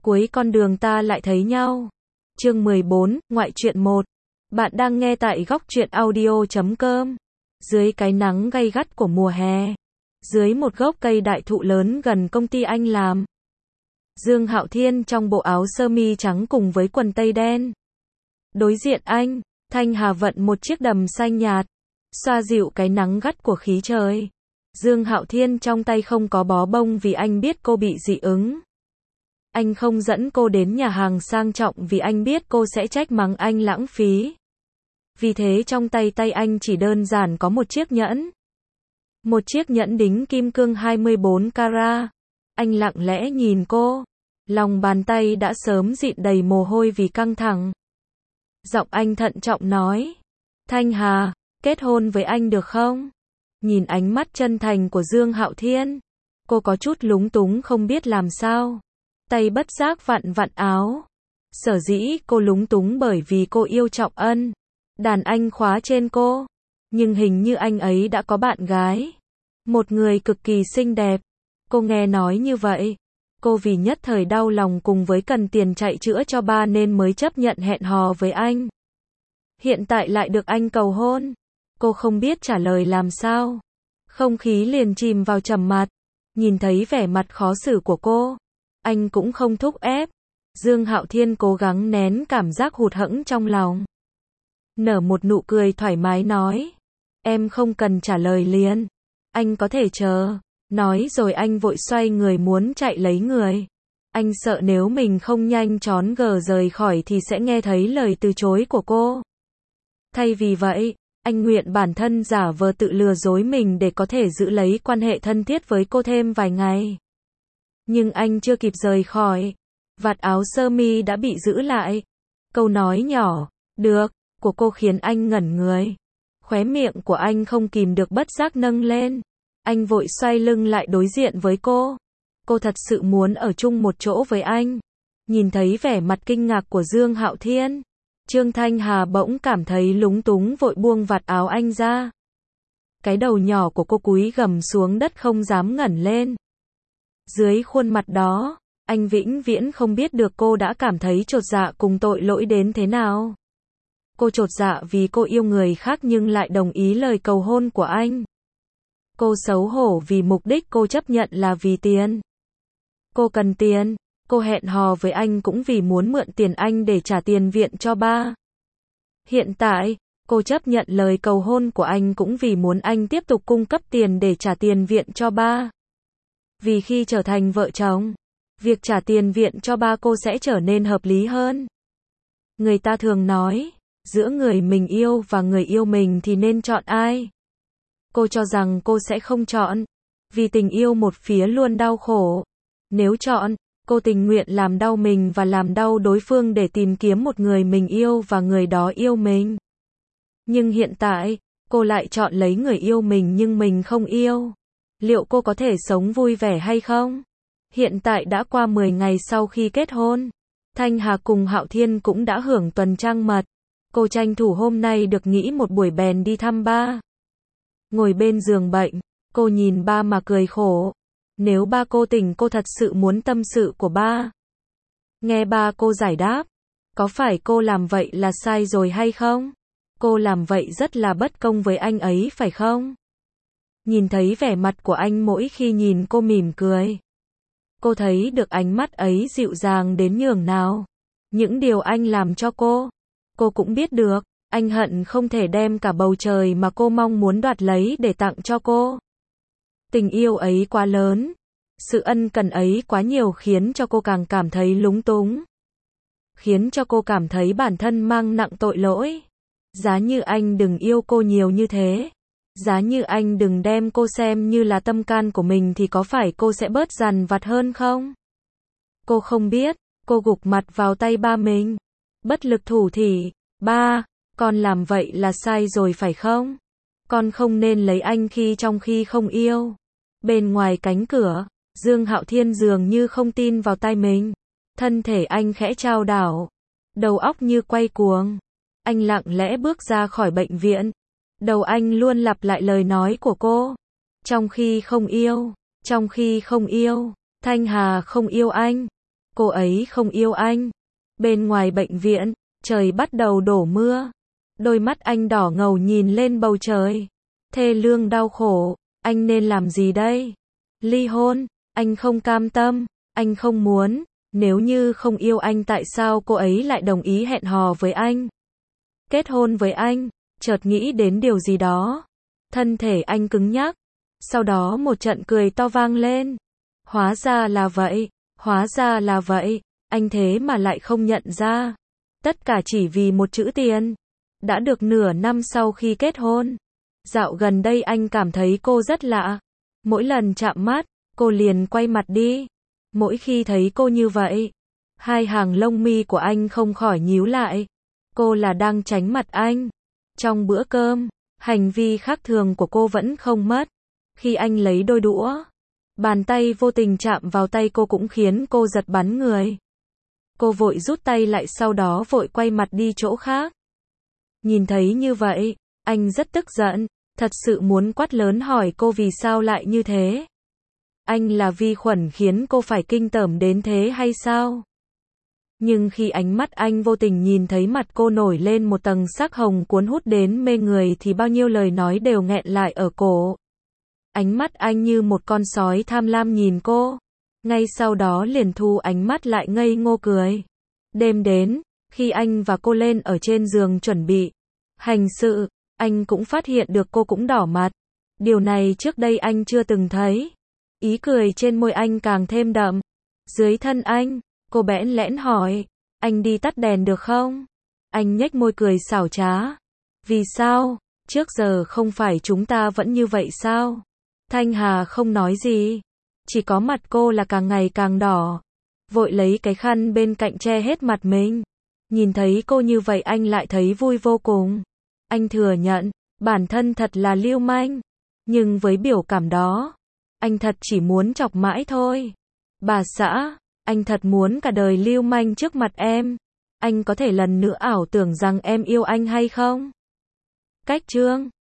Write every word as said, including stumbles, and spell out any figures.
cuối con đường ta lại thấy nhau. Chương mười bốn, ngoại truyện một. Bạn đang nghe tại góc truyện audio chấm com. Dưới cái nắng gay gắt của mùa hè, dưới một gốc cây đại thụ lớn gần công ty anh làm, Dương Hạo Thiên trong bộ áo sơ mi trắng cùng với quần tây đen. Đối diện anh, Thanh Hà vận một chiếc đầm xanh nhạt, xoa dịu cái nắng gắt của khí trời. Dương Hạo Thiên trong tay không có bó bông vì anh biết cô bị dị ứng. Anh không dẫn cô đến nhà hàng sang trọng vì anh biết cô sẽ trách mắng anh lãng phí. Vì thế trong tay tay anh chỉ đơn giản có một chiếc nhẫn. Một chiếc nhẫn đính kim cương hai mươi bốn carat. Anh lặng lẽ nhìn cô. Lòng bàn tay đã sớm dịn đầy mồ hôi vì căng thẳng. Giọng anh thận trọng nói. Thanh Hà, kết hôn với anh được không? Nhìn ánh mắt chân thành của Dương Hạo Thiên, cô có chút lúng túng không biết làm sao. Tay bất giác vặn vặn áo. Sở dĩ cô lúng túng bởi vì cô yêu Trọng Ân. Đàn anh khóa trên cô. Nhưng hình như anh ấy đã có bạn gái. Một người cực kỳ xinh đẹp. Cô nghe nói như vậy. Cô vì nhất thời đau lòng cùng với cần tiền chạy chữa cho ba nên mới chấp nhận hẹn hò với anh. Hiện tại lại được anh cầu hôn. Cô không biết trả lời làm sao. Không khí liền chìm vào trầm mặc. Nhìn thấy vẻ mặt khó xử của cô, anh cũng không thúc ép. Dương Hạo Thiên cố gắng nén cảm giác hụt hẫng trong lòng. Nở một nụ cười thoải mái nói. Em không cần trả lời liền. Anh có thể chờ. Nói rồi anh vội xoay người muốn chạy lấy người. Anh sợ nếu mình không nhanh chóng gờ rời khỏi thì sẽ nghe thấy lời từ chối của cô. Thay vì vậy, anh nguyện bản thân giả vờ tự lừa dối mình để có thể giữ lấy quan hệ thân thiết với cô thêm vài ngày. Nhưng anh chưa kịp rời khỏi, vạt áo sơ mi đã bị giữ lại. Câu nói nhỏ, được, của cô khiến anh ngẩn người. Khóe miệng của anh không kìm được bất giác nâng lên. Anh vội xoay lưng lại đối diện với cô. Cô thật sự muốn ở chung một chỗ với anh. Nhìn thấy vẻ mặt kinh ngạc của Dương Hạo Thiên, Trương Thanh Hà bỗng cảm thấy lúng túng vội buông vạt áo anh ra. Cái đầu nhỏ của cô cúi gằm xuống đất không dám ngẩng lên. Dưới khuôn mặt đó, anh vĩnh viễn không biết được cô đã cảm thấy chột dạ cùng tội lỗi đến thế nào. Cô chột dạ vì cô yêu người khác nhưng lại đồng ý lời cầu hôn của anh. Cô xấu hổ vì mục đích cô chấp nhận là vì tiền. Cô cần tiền. Cô hẹn hò với anh cũng vì muốn mượn tiền anh để trả tiền viện cho ba. Hiện tại, cô chấp nhận lời cầu hôn của anh cũng vì muốn anh tiếp tục cung cấp tiền để trả tiền viện cho ba. Vì khi trở thành vợ chồng, việc trả tiền viện cho ba cô sẽ trở nên hợp lý hơn. Người ta thường nói, giữa người mình yêu và người yêu mình thì nên chọn ai? Cô cho rằng cô sẽ không chọn, vì tình yêu một phía luôn đau khổ. Nếu chọn, cô tình nguyện làm đau mình và làm đau đối phương để tìm kiếm một người mình yêu và người đó yêu mình. Nhưng hiện tại, cô lại chọn lấy người yêu mình nhưng mình không yêu. Liệu cô có thể sống vui vẻ hay không? Hiện tại đã qua mười ngày sau khi kết hôn. Thanh Hà cùng Hạo Thiên cũng đã hưởng tuần trăng mật. Cô tranh thủ hôm nay được nghỉ một buổi bèn đi thăm ba. Ngồi bên giường bệnh, cô nhìn ba mà cười khổ. Nếu ba cô tỉnh cô thật sự muốn tâm sự của ba. Nghe ba cô giải đáp. Có phải cô làm vậy là sai rồi hay không? Cô làm vậy rất là bất công với anh ấy phải không? Nhìn thấy vẻ mặt của anh mỗi khi nhìn cô mỉm cười. Cô thấy được ánh mắt ấy dịu dàng đến nhường nào. Những điều anh làm cho cô. Cô cũng biết được, anh hận không thể đem cả bầu trời mà cô mong muốn đoạt lấy để tặng cho cô. Tình yêu ấy quá lớn. Sự ân cần ấy quá nhiều khiến cho cô càng cảm thấy lúng túng. Khiến cho cô cảm thấy bản thân mang nặng tội lỗi. Giá như anh đừng yêu cô nhiều như thế. Giá như anh đừng đem cô xem như là tâm can của mình thì có phải cô sẽ bớt dằn vặt hơn không? Cô không biết, cô gục mặt vào tay ba mình. Bất lực thủ thỉ, ba, con làm vậy là sai rồi phải không? Con không nên lấy anh khi trong khi không yêu. Bên ngoài cánh cửa, Dương Hạo Thiên dường như không tin vào tai mình. Thân thể anh khẽ chao đảo. Đầu óc như quay cuồng. Anh lặng lẽ bước ra khỏi bệnh viện. Đầu anh luôn lặp lại lời nói của cô. Trong khi không yêu, trong khi không yêu, Thanh Hà không yêu anh. cô ấy không yêu anh. Bên ngoài bệnh viện, trời bắt đầu đổ mưa. Đôi mắt anh đỏ ngầu nhìn lên bầu trời. Thê lương đau khổ, anh nên làm gì đây? Ly hôn, anh không cam tâm, anh không muốn. Nếu như không yêu anh tại sao cô ấy lại đồng ý hẹn hò với anh? Kết hôn với anh, chợt nghĩ đến điều gì đó. Thân thể anh cứng nhắc. Sau đó một trận cười to vang lên. Hóa ra là vậy, hóa ra là vậy, anh thế mà lại không nhận ra. Tất cả chỉ vì một chữ tiền. Đã được nửa năm sau khi kết hôn. Dạo gần đây anh cảm thấy cô rất lạ. Mỗi lần chạm mắt, cô liền quay mặt đi. Mỗi khi thấy cô như vậy, hai hàng lông mi của anh không khỏi nhíu lại. Cô là đang tránh mặt anh. Trong bữa cơm, hành vi khác thường của cô vẫn không mất. Khi anh lấy đôi đũa, bàn tay vô tình chạm vào tay cô cũng khiến cô giật bắn người. Cô vội rút tay lại sau đó vội quay mặt đi chỗ khác. Nhìn thấy như vậy, anh rất tức giận, thật sự muốn quát lớn hỏi cô vì sao lại như thế. Anh là vi khuẩn khiến cô phải kinh tởm đến thế hay sao? Nhưng khi ánh mắt anh vô tình nhìn thấy mặt cô nổi lên một tầng sắc hồng cuốn hút đến mê người thì bao nhiêu lời nói đều nghẹn lại ở cổ. Ánh mắt anh như một con sói tham lam nhìn cô. Ngay sau đó liền thu ánh mắt lại ngây ngô cười. Đêm đến, khi anh và cô lên ở trên giường chuẩn bị hành sự, anh cũng phát hiện được cô cũng đỏ mặt. Điều này trước đây anh chưa từng thấy. Ý cười trên môi anh càng thêm đậm. Dưới thân anh, cô bẽn lẽn hỏi, anh đi tắt đèn được không? Anh nhếch môi cười xảo trá. Vì sao? Trước giờ không phải chúng ta vẫn như vậy sao? Thanh Hà không nói gì. Chỉ có mặt cô là càng ngày càng đỏ. Vội lấy cái khăn bên cạnh che hết mặt mình. Nhìn thấy cô như vậy anh lại thấy vui vô cùng. Anh thừa nhận, bản thân thật là lưu manh. Nhưng với biểu cảm đó, anh thật chỉ muốn chọc mãi thôi. Bà xã, anh thật muốn cả đời lưu manh trước mặt em. Anh có thể lần nữa ảo tưởng rằng em yêu anh hay không? Cách chương